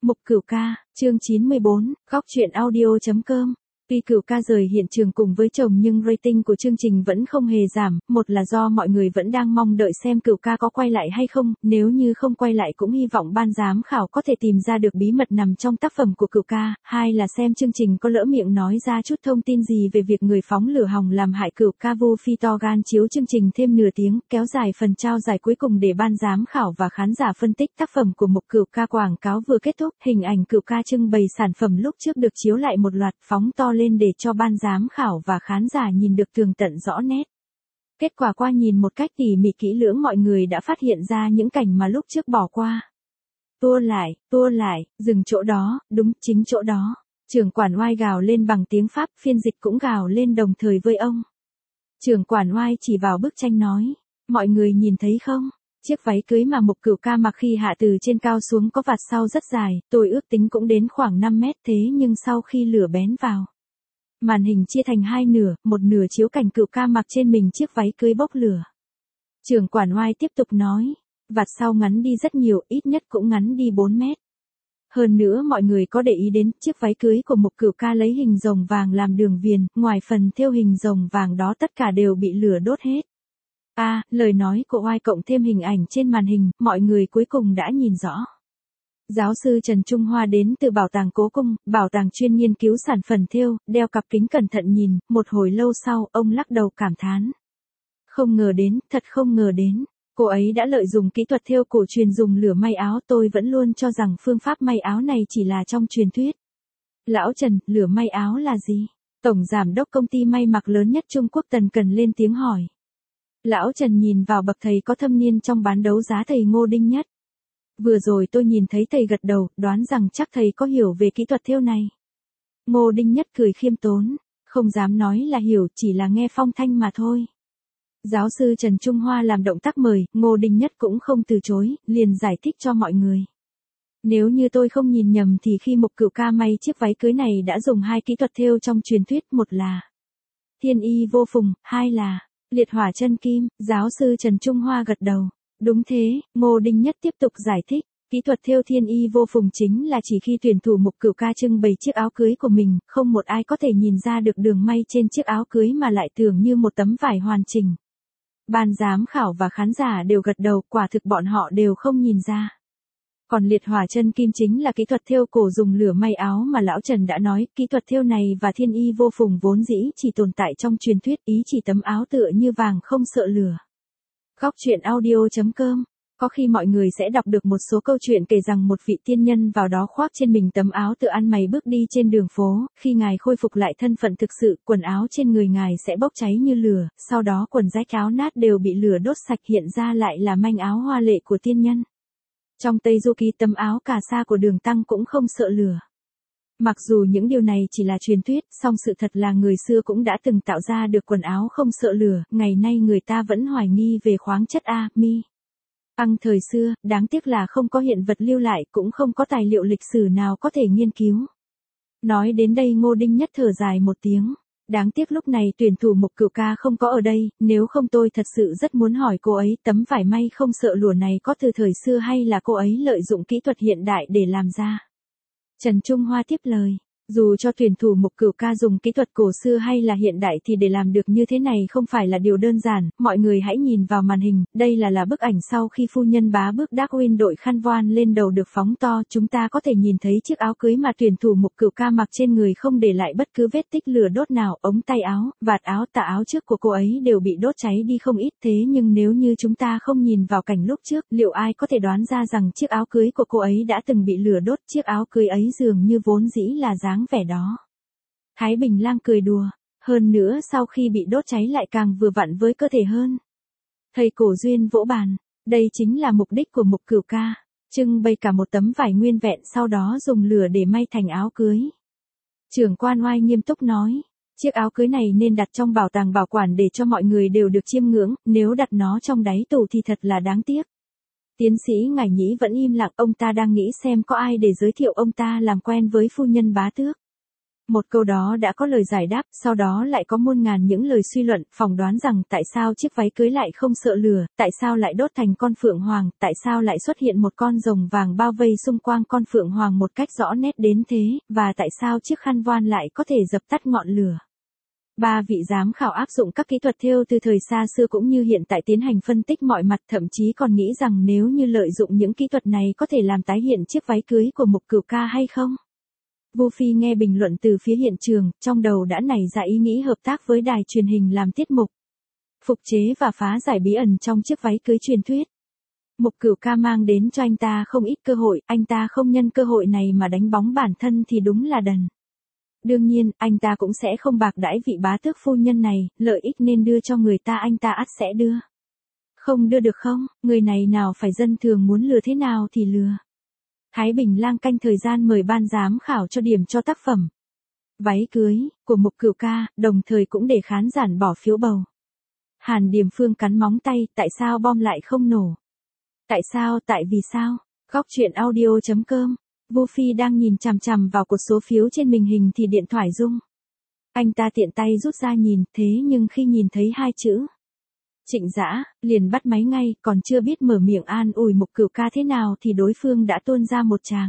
Mục Cửu Ca, chương 94, góc truyện audio.com. Tuy Cửu Ca rời hiện trường cùng với chồng nhưng rating của chương trình vẫn không hề giảm, một là do mọi người vẫn đang mong đợi xem Cửu Ca có quay lại hay không, nếu như không quay lại cũng hy vọng ban giám khảo có thể tìm ra được bí mật nằm trong tác phẩm của Cửu Ca, hai là xem chương trình có lỡ miệng nói ra chút thông tin gì về việc người phóng lửa hòng làm hại Cửu Ca. Vu Phi to gan chiếu chương trình thêm nửa tiếng, kéo dài phần trao giải cuối cùng để ban giám khảo và khán giả phân tích tác phẩm của Mục Cửu Ca. Quảng cáo vừa kết thúc, hình ảnh Cửu Ca trưng bày sản phẩm lúc trước được chiếu lại một loạt, phóng to lên để cho ban giám khảo và khán giả nhìn được tường tận rõ nét. Kết quả qua nhìn một cách tỉ mỉ kỹ lưỡng, mọi người đã phát hiện ra những cảnh mà lúc trước bỏ qua. Tua lại, dừng chỗ đó, đúng, chính chỗ đó. Trưởng quản oai gào lên bằng tiếng Pháp, phiên dịch cũng gào lên đồng thời với ông. Trưởng quản oai chỉ vào bức tranh nói, mọi người nhìn thấy không? Chiếc váy cưới mà Mục Cửu Ca mặc khi hạ từ trên cao xuống có vạt sau rất dài, tôi ước tính cũng đến khoảng 5 mét, thế nhưng sau khi lửa bén vào, màn hình chia thành hai nửa, một nửa chiếu cảnh Cửu Ca mặc trên mình chiếc váy cưới bốc lửa. Trưởng quản oai tiếp tục nói, vạt sau ngắn đi rất nhiều, ít nhất cũng ngắn đi 4 mét. Hơn nữa mọi người có để ý đến, chiếc váy cưới của Mục Cửu Ca lấy hình rồng vàng làm đường viền, ngoài phần thêu hình rồng vàng đó tất cả đều bị lửa đốt hết. Lời nói của oai cộng thêm hình ảnh trên màn hình, mọi người cuối cùng đã nhìn rõ. Giáo sư Trần Trung Hoa đến từ Bảo tàng Cố Cung, bảo tàng chuyên nghiên cứu sản phẩm thêu, đeo cặp kính cẩn thận nhìn, một hồi lâu sau, ông lắc đầu cảm thán. Không ngờ đến, thật không ngờ đến, cô ấy đã lợi dụng kỹ thuật thêu cổ truyền dùng lửa may áo, tôi vẫn luôn cho rằng phương pháp may áo này chỉ là trong truyền thuyết. Lão Trần, lửa may áo là gì? Tổng giám đốc công ty may mặc lớn nhất Trung Quốc Tần Cần lên tiếng hỏi. Lão Trần nhìn vào bậc thầy có thâm niên trong bán đấu giá, thầy Ngô Đinh Nhất. Vừa rồi tôi nhìn thấy thầy gật đầu, đoán rằng chắc thầy có hiểu về kỹ thuật thêu này. Ngô Đinh Nhất cười khiêm tốn, không dám nói là hiểu, chỉ là nghe phong thanh mà thôi. Giáo sư Trần Trung Hoa làm động tác mời, Ngô Đinh Nhất cũng không từ chối, liền giải thích cho mọi người. Nếu như tôi không nhìn nhầm thì khi Mục Cửu Ca may chiếc váy cưới này đã dùng hai kỹ thuật thêu trong truyền thuyết, một là thiên y vô phùng, hai là liệt hỏa chân kim. Giáo sư Trần Trung Hoa gật đầu. Đúng thế, Ngô Đinh Nhất tiếp tục giải thích, kỹ thuật thêu thiên y vô phùng chính là chỉ khi tuyển thủ Mục Cửu Ca trưng bày chiếc áo cưới của mình, không một ai có thể nhìn ra được đường may trên chiếc áo cưới mà lại tưởng như một tấm vải hoàn chỉnh. Ban giám khảo và khán giả đều gật đầu, quả thực bọn họ đều không nhìn ra. Còn liệt hỏa chân kim chính là kỹ thuật thêu cổ dùng lửa may áo mà lão Trần đã nói, kỹ thuật thêu này và thiên y vô phùng vốn dĩ chỉ tồn tại trong truyền thuyết, ý chỉ tấm áo tựa như vàng không sợ lửa. Góc truyện audio.com. Có khi mọi người sẽ đọc được một số câu chuyện kể rằng một vị tiên nhân vào đó khoác trên mình tấm áo tựa ăn mày bước đi trên đường phố, khi ngài khôi phục lại thân phận thực sự, quần áo trên người ngài sẽ bốc cháy như lửa, sau đó quần rách áo nát đều bị lửa đốt sạch, hiện ra lại là manh áo hoa lệ của tiên nhân. Trong Tây Du Ký, tấm áo cà sa của Đường Tăng cũng không sợ lửa. Mặc dù những điều này chỉ là truyền thuyết, song sự thật là người xưa cũng đã từng tạo ra được quần áo không sợ lửa, ngày nay người ta vẫn hoài nghi về khoáng chất mi. Thời xưa, đáng tiếc là không có hiện vật lưu lại, cũng không có tài liệu lịch sử nào có thể nghiên cứu. Nói đến đây Ngô Đinh Nhất thở dài một tiếng. Đáng tiếc lúc này tuyển thủ Mục Cửu Ca không có ở đây, nếu không tôi thật sự rất muốn hỏi cô ấy tấm vải may không sợ lửa này có từ thời xưa hay là cô ấy lợi dụng kỹ thuật hiện đại để làm ra. Trần Trung Hoa tiếp lời. Dù cho tuyển thủ Mục Cửu Ca dùng kỹ thuật cổ xưa hay là hiện đại thì để làm được như thế này không phải là điều đơn giản, mọi người hãy nhìn vào màn hình, đây là bức ảnh sau khi phu nhân bá bước Darwin đội khăn voan lên đầu được phóng to, chúng ta có thể nhìn thấy chiếc áo cưới mà tuyển thủ Mục Cửu Ca mặc trên người không để lại bất cứ vết tích lửa đốt nào, ống tay áo, vạt áo, tà áo trước của cô ấy đều bị đốt cháy đi không ít, thế nhưng nếu như chúng ta không nhìn vào cảnh lúc trước, liệu ai có thể đoán ra rằng chiếc áo cưới của cô ấy đã từng bị lửa đốt, chiếc áo cưới ấy dường như vốn dĩ là dáng vẻ đó. Thái Bình Lang cười đùa, hơn nữa sau khi bị đốt cháy lại càng vừa vặn với cơ thể hơn. Thầy Cổ Duyên vỗ bàn, đây chính là mục đích của Mục Cửu Ca, trưng bày cả một tấm vải nguyên vẹn sau đó dùng lửa để may thành áo cưới. Trưởng quan oai nghiêm túc nói, chiếc áo cưới này nên đặt trong bảo tàng bảo quản để cho mọi người đều được chiêm ngưỡng, nếu đặt nó trong đáy tủ thì thật là đáng tiếc. Tiến sĩ Ngải Nhĩ vẫn im lặng, ông ta đang nghĩ xem có ai để giới thiệu ông ta làm quen với phu nhân bá tước. Một câu đó đã có lời giải đáp, sau đó lại có muôn ngàn những lời suy luận, phỏng đoán rằng tại sao chiếc váy cưới lại không sợ lửa, tại sao lại đốt thành con phượng hoàng, tại sao lại xuất hiện một con rồng vàng bao vây xung quanh con phượng hoàng một cách rõ nét đến thế, và tại sao chiếc khăn voan lại có thể dập tắt ngọn lửa. Ba vị giám khảo áp dụng các kỹ thuật thêu từ thời xa xưa cũng như hiện tại tiến hành phân tích mọi mặt, thậm chí còn nghĩ rằng nếu như lợi dụng những kỹ thuật này có thể làm tái hiện chiếc váy cưới của Mục Cửu Ca hay không. Vu Phi nghe bình luận từ phía hiện trường, trong đầu đã nảy ra ý nghĩ hợp tác với đài truyền hình làm tiết mục phục chế và phá giải bí ẩn trong chiếc váy cưới truyền thuyết. Mục Cửu Ca mang đến cho anh ta không ít cơ hội, anh ta không nhân cơ hội này mà đánh bóng bản thân thì đúng là đần. Đương nhiên, anh ta cũng sẽ không bạc đãi vị bá tước phu nhân này, lợi ích nên đưa cho người ta anh ta ắt sẽ đưa. Không đưa được không, người này nào phải dân thường muốn lừa thế nào thì lừa. Thái Bình Lang canh thời gian mời ban giám khảo cho điểm cho tác phẩm váy cưới của Mục Cửu Ca, đồng thời cũng để khán giả bỏ phiếu bầu. Hàn Điềm Phương cắn móng tay, tại sao bom lại không nổ? Tại sao, tại vì sao? Góc truyện audio.com. Vu Phi đang nhìn chằm chằm vào cột số phiếu trên màn hình thì điện thoại rung. Anh ta tiện tay rút ra nhìn, thế nhưng khi nhìn thấy hai chữ Trịnh Dã, liền bắt máy ngay, còn chưa biết mở miệng an ủi Mục Cửu Ca thế nào thì đối phương đã tuôn ra một tràng.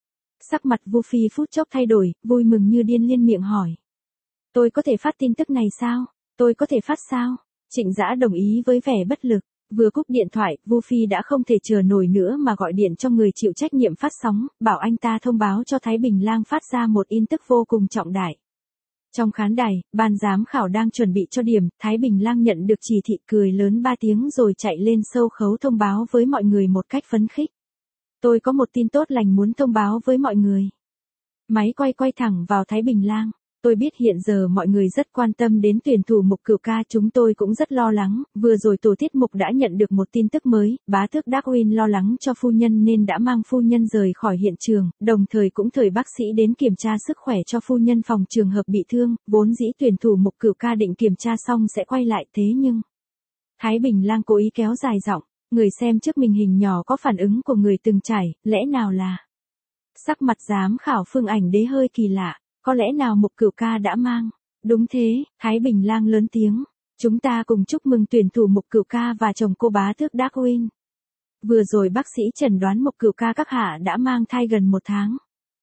Sắc mặt Vu Phi phút chốc thay đổi, vui mừng như điên liên miệng hỏi. Tôi có thể phát tin tức này sao? Tôi có thể phát sao? Trịnh Dã đồng ý với vẻ bất lực. Vừa cúp điện thoại, Vu Phi đã không thể chờ nổi nữa mà gọi điện cho người chịu trách nhiệm phát sóng, bảo anh ta thông báo cho Thái Bình Lang phát ra một tin tức vô cùng trọng đại. Trong khán đài, ban giám khảo đang chuẩn bị cho điểm, Thái Bình Lang nhận được chỉ thị cười lớn 3 tiếng rồi chạy lên sâu khấu thông báo với mọi người một cách phấn khích. Tôi có một tin tốt lành muốn thông báo với mọi người. Máy quay thẳng vào Thái Bình Lang. Tôi biết hiện giờ mọi người rất quan tâm đến tuyển thủ Mục Cửu Ca, chúng tôi cũng rất lo lắng, vừa rồi tổ tiết mục đã nhận được một tin tức mới, bá tước Darwin lo lắng cho phu nhân nên đã mang phu nhân rời khỏi hiện trường, đồng thời cũng thời bác sĩ đến kiểm tra sức khỏe cho phu nhân phòng trường hợp bị thương, vốn dĩ tuyển thủ Mục Cửu Ca định kiểm tra xong sẽ quay lại thế nhưng... Thái Bình Lang cố ý kéo dài giọng, người xem trước màn hình nhỏ có phản ứng của người từng trải, lẽ nào là... Sắc mặt giám khảo Phương Ảnh Đế hơi kỳ lạ. Có lẽ nào Mục Cửu Ca đã mang? Đúng thế, Thái Bình Lang lớn tiếng. Chúng ta cùng chúc mừng tuyển thủ Mục Cửu Ca và chồng cô bá tước Darwin. Vừa rồi bác sĩ chẩn đoán Mục Cửu Ca các hạ đã mang thai gần 1 tháng.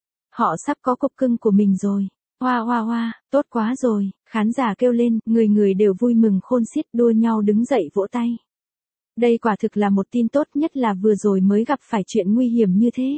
Họ sắp có cục cưng của mình rồi. Hoa hoa hoa, tốt quá rồi. Khán giả kêu lên, người người đều vui mừng khôn xiết đua nhau đứng dậy vỗ tay. Đây quả thực là một tin tốt, nhất là vừa rồi mới gặp phải chuyện nguy hiểm như thế.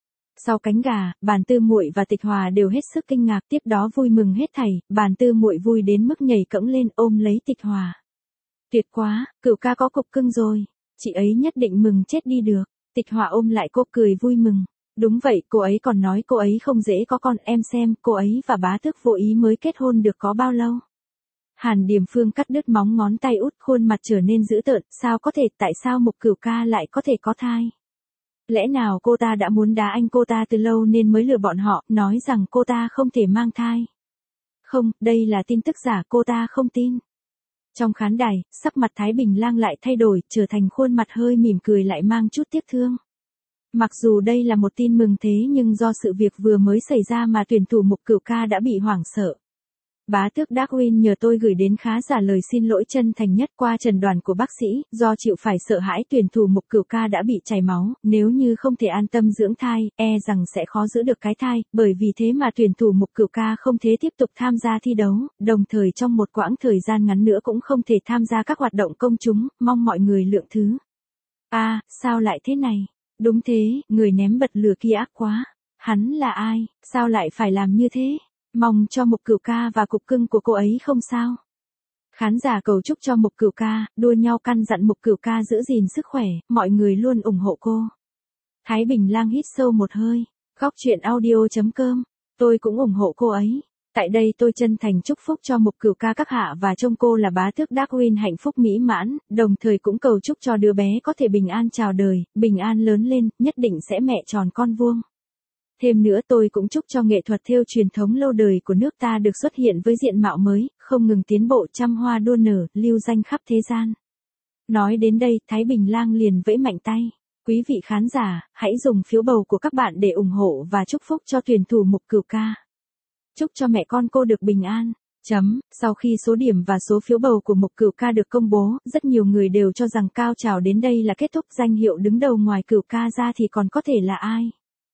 Sau cánh gà, Bàn Tư Muội và Tịch Hòa đều hết sức kinh ngạc, tiếp đó vui mừng hết thảy, Bàn Tư Muội vui đến mức nhảy cẫng lên ôm lấy Tịch Hòa. Tuyệt quá, Cửu Ca có cục cưng rồi, chị ấy nhất định mừng chết đi được. Tịch Hòa ôm lại cô cười vui mừng. Đúng vậy, cô ấy còn nói cô ấy không dễ có con, em xem, cô ấy và bá tước vô ý mới kết hôn được có bao lâu. Hàn Điềm Phương cắt đứt móng ngón tay út, khuôn mặt trở nên dữ tợn, sao có thể, tại sao Mục Cửu Ca lại có thể có thai? Lẽ nào cô ta đã muốn đá anh cô ta từ lâu nên mới lừa bọn họ, nói rằng cô ta không thể mang thai? Không, đây là tin tức giả, cô ta không tin. Trong khán đài, sắc mặt Thái Bình Lang lại thay đổi, trở thành khuôn mặt hơi mỉm cười lại mang chút tiếc thương. Mặc dù đây là một tin mừng thế nhưng do sự việc vừa mới xảy ra mà tuyển thủ Mục Cửu Ca đã bị hoảng sợ. Bá tước Darwin nhờ tôi gửi đến khá giả lời xin lỗi chân thành nhất qua chẩn đoán của bác sĩ, do chịu phải sợ hãi tuyển thủ Mục Cửu Ca đã bị chảy máu, nếu như không thể an tâm dưỡng thai, rằng sẽ khó giữ được cái thai, bởi vì thế mà tuyển thủ Mục Cửu Ca không thể tiếp tục tham gia thi đấu, đồng thời trong một quãng thời gian ngắn nữa cũng không thể tham gia các hoạt động công chúng, mong mọi người lượng thứ. Sao lại thế này? Đúng thế, người ném bật lửa kia ác quá. Hắn là ai? Sao lại phải làm như thế? Mong cho Mục Cửu Ca và cục cưng của cô ấy không sao. Khán giả cầu chúc cho Mục Cửu Ca, đua nhau căn dặn Mục Cửu Ca giữ gìn sức khỏe, mọi người luôn ủng hộ cô. Thái Bình Lang hít sâu một hơi, góc truyện audio.com, tôi cũng ủng hộ cô ấy. Tại đây tôi chân thành chúc phúc cho Mục Cửu Ca các hạ và trông cô là bá tước Darwin hạnh phúc mỹ mãn, đồng thời cũng cầu chúc cho đứa bé có thể bình an chào đời, bình an lớn lên, nhất định sẽ mẹ tròn con vuông. Thêm nữa tôi cũng chúc cho nghệ thuật thêu truyền thống lâu đời của nước ta được xuất hiện với diện mạo mới, không ngừng tiến bộ, trăm hoa đua nở, lưu danh khắp thế gian. Nói đến đây, Thái Bình Lang liền vẫy mạnh tay. Quý vị khán giả, hãy dùng phiếu bầu của các bạn để ủng hộ và chúc phúc cho tuyển thủ Mục Cửu Ca. Chúc cho mẹ con cô được bình an. Sau khi số điểm và số phiếu bầu của Mộc Cửu Ca được công bố, rất nhiều người đều cho rằng cao trào đến đây là kết thúc, danh hiệu đứng đầu ngoài Cửu Ca ra thì còn có thể là ai.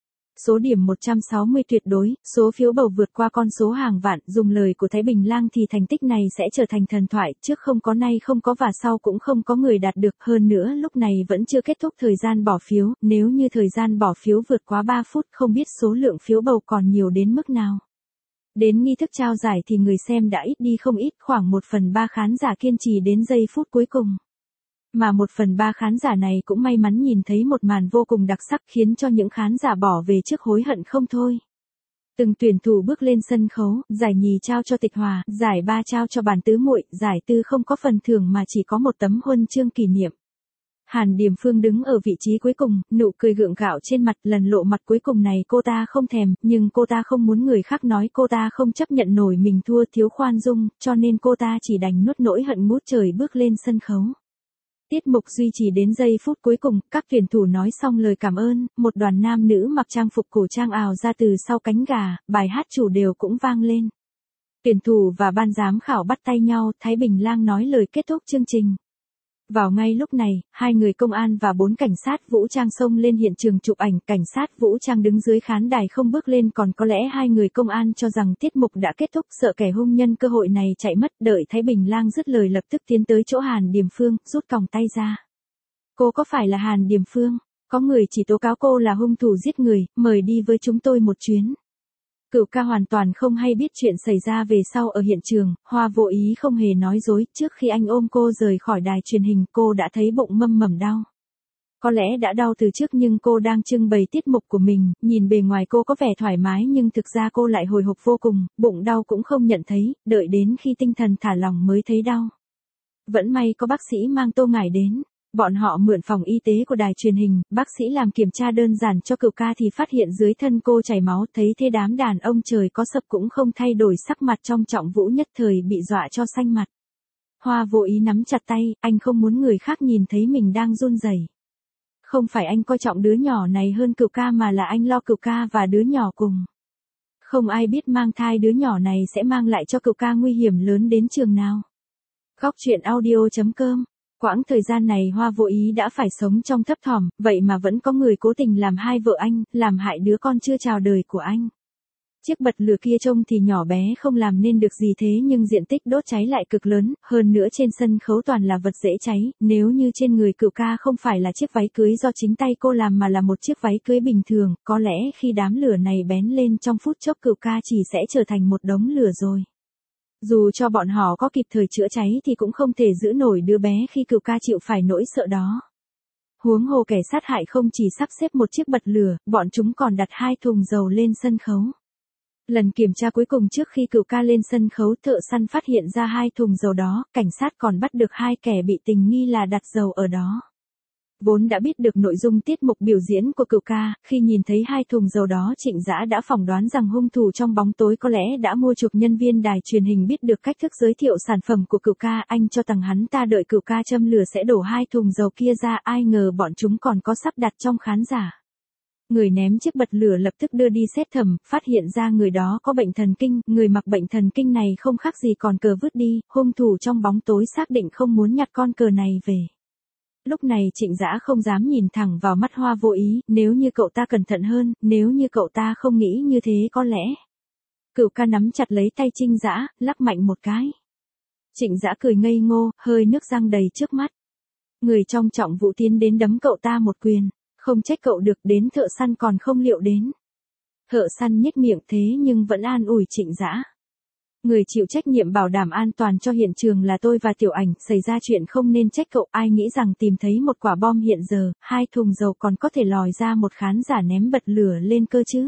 Số điểm 160 tuyệt đối, số phiếu bầu vượt qua con số hàng vạn, dùng lời của Thái Bình Lang thì thành tích này sẽ trở thành thần thoại, trước không có nay không có và sau cũng không có người đạt được, hơn nữa lúc này vẫn chưa kết thúc thời gian bỏ phiếu, nếu như thời gian bỏ phiếu vượt quá 3 phút không biết số lượng phiếu bầu còn nhiều đến mức nào. Đến nghi thức trao giải thì người xem đã ít đi không ít, khoảng 1/3 khán giả kiên trì đến giây phút cuối cùng. Mà 1/3 khán giả này cũng may mắn nhìn thấy một màn vô cùng đặc sắc khiến cho những khán giả bỏ về trước hối hận không thôi. Từng tuyển thủ bước lên sân khấu, giải nhì trao cho Tịch Hòa, giải ba trao cho Bàn Tứ Muội, giải tư không có phần thưởng mà chỉ có một tấm huân chương kỷ niệm. Hàn Điềm Phương đứng ở vị trí cuối cùng, nụ cười gượng gạo trên mặt, lần lộ mặt cuối cùng này cô ta không thèm, nhưng cô ta không muốn người khác nói cô ta không chấp nhận nổi mình thua thiếu khoan dung, cho nên cô ta chỉ đành nuốt nỗi hận ngút trời bước lên sân khấu. Tiết mục duy trì đến giây phút cuối cùng, các tuyển thủ nói xong lời cảm ơn, một đoàn nam nữ mặc trang phục cổ trang ào ra từ sau cánh gà, bài hát chủ đều cũng vang lên. Tuyển thủ và ban giám khảo bắt tay nhau, Thái Bình Lang nói lời kết thúc chương trình. Vào ngay lúc này, 2 người công an và 4 cảnh sát vũ trang xông lên hiện trường chụp ảnh, cảnh sát vũ trang đứng dưới khán đài không bước lên, còn có lẽ 2 người công an cho rằng tiết mục đã kết thúc, sợ kẻ hung nhân cơ hội này chạy mất, đợi Thái Bình Lang dứt lời lập tức tiến tới chỗ Hàn Điềm Phương, rút còng tay ra. Cô có phải là Hàn Điềm Phương? Có người chỉ tố cáo cô là hung thủ giết người, mời đi với chúng tôi một chuyến. Cửu Ca hoàn toàn không hay biết chuyện xảy ra về sau ở hiện trường, Hoa vô ý không hề nói dối, trước khi anh ôm cô rời khỏi đài truyền hình cô đã thấy bụng mâm mầm đau. Có lẽ đã đau từ trước nhưng cô đang trưng bày tiết mục của mình, nhìn bề ngoài cô có vẻ thoải mái nhưng thực ra cô lại hồi hộp vô cùng, bụng đau cũng không nhận thấy, đợi đến khi tinh thần thả lỏng mới thấy đau. Vẫn may có bác sĩ mang Tô Ngải đến. Bọn họ mượn phòng y tế của đài truyền hình, bác sĩ làm kiểm tra đơn giản cho Cửu Ca thì phát hiện dưới thân cô chảy máu, thấy thế đám đàn ông trời có sập cũng không thay đổi sắc mặt, trong Trọng Vũ nhất thời bị dọa cho xanh mặt. Hoa vô ý nắm chặt tay, anh không muốn người khác nhìn thấy mình đang run rẩy. Không phải anh coi trọng đứa nhỏ này hơn Cửu Ca mà là anh lo Cửu Ca và đứa nhỏ cùng. Không ai biết mang thai đứa nhỏ này sẽ mang lại cho Cửu Ca nguy hiểm lớn đến trường nào. Góc truyện audio.com. Quãng thời gian này Hoa vô ý đã phải sống trong thấp thỏm, vậy mà vẫn có người cố tình làm hai vợ anh, làm hại đứa con chưa chào đời của anh. Chiếc bật lửa kia trông thì nhỏ bé không làm nên được gì thế nhưng diện tích đốt cháy lại cực lớn, hơn nữa trên sân khấu toàn là vật dễ cháy, nếu như trên người Cửu Ca không phải là chiếc váy cưới do chính tay cô làm mà là một chiếc váy cưới bình thường, có lẽ khi đám lửa này bén lên trong phút chốc Cửu Ca chỉ sẽ trở thành một đống lửa rồi. Dù cho bọn họ có kịp thời chữa cháy thì cũng không thể giữ nổi đứa bé khi Cửu Ca chịu phải nỗi sợ đó. Huống hồ kẻ sát hại không chỉ sắp xếp một chiếc bật lửa, bọn chúng còn đặt 2 thùng dầu lên sân khấu. Lần kiểm tra cuối cùng trước khi Cửu Ca lên sân khấu, thợ săn phát hiện ra 2 thùng dầu đó, cảnh sát còn bắt được 2 kẻ bị tình nghi là đặt dầu ở đó. Vốn đã biết được nội dung tiết mục biểu diễn của Cửu Ca, khi nhìn thấy 2 thùng dầu đó Trịnh Dã đã phỏng đoán rằng hung thủ trong bóng tối có lẽ đã mua chuộc nhân viên đài truyền hình biết được cách thức giới thiệu sản phẩm của Cửu Ca, anh cho rằng hắn ta đợi Cửu Ca châm lửa sẽ đổ 2 thùng dầu kia ra, ai ngờ bọn chúng còn có sắp đặt trong khán giả. Người ném chiếc bật lửa lập tức đưa đi xét thẩm, phát hiện ra người đó có bệnh thần kinh, người mặc bệnh thần kinh này không khác gì còn cờ vứt đi, hung thủ trong bóng tối xác định không muốn nhặt con cờ này về. Lúc này Trịnh Dã không dám nhìn thẳng vào mắt Hoa vô ý, nếu như cậu ta cẩn thận hơn, nếu như cậu ta không nghĩ như thế có lẽ. Cửu Ca nắm chặt lấy tay Trịnh Dã, lắc mạnh một cái. Trịnh Dã cười ngây ngô, hơi nước răng đầy trước mắt. Người trong Trọng Vũ tiến đến đấm cậu ta một quyền, không trách cậu được, đến thợ săn còn không liệu đến. Thợ săn nhếch miệng thế nhưng vẫn an ủi Trịnh Dã. Người chịu trách nhiệm bảo đảm an toàn cho hiện trường là tôi và Tiểu Ảnh, xảy ra chuyện không nên trách cậu, ai nghĩ rằng tìm thấy một quả bom hiện giờ, 2 thùng dầu còn có thể lòi ra một khán giả ném bật lửa lên cơ chứ.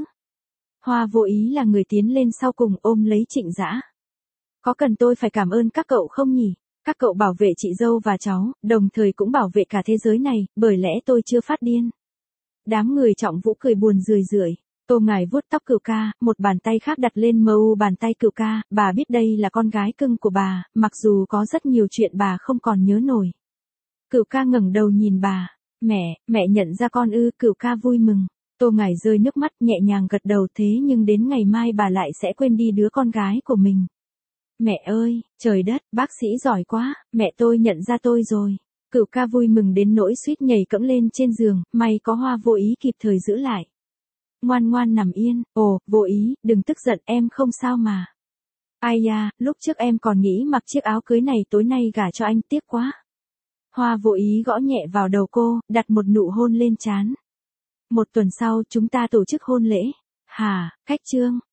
Hoa vô ý là người tiến lên sau cùng ôm lấy Trịnh Dã. Có cần tôi phải cảm ơn các cậu không nhỉ? Các cậu bảo vệ chị dâu và cháu, đồng thời cũng bảo vệ cả thế giới này, bởi lẽ tôi chưa phát điên. Đám người Trọng Vũ cười buồn rười rượi. Tô Ngải vuốt tóc Cửu Ca, một bàn tay khác đặt lên mu bàn tay Cửu Ca, bà biết đây là con gái cưng của bà, mặc dù có rất nhiều chuyện bà không còn nhớ nổi. Cửu Ca ngẩng đầu nhìn bà, mẹ nhận ra con ư? Cửu Ca vui mừng. Tô Ngải rơi nước mắt nhẹ nhàng gật đầu thế nhưng đến ngày mai bà lại sẽ quên đi đứa con gái của mình. Mẹ ơi, trời đất, bác sĩ giỏi quá, mẹ tôi nhận ra tôi rồi. Cửu ca vui mừng đến nỗi suýt nhảy cẫng lên trên giường, may có Hoa vô ý kịp thời giữ lại. Ngoan ngoan nằm yên, ồ, vô ý, đừng tức giận em không sao mà. Ai da, lúc trước em còn nghĩ mặc chiếc áo cưới này tối nay gả cho anh tiếc quá. Hoa vô ý gõ nhẹ vào đầu cô, đặt một nụ hôn lên trán. Một tuần sau chúng ta tổ chức hôn lễ. Hả, Khách Trương,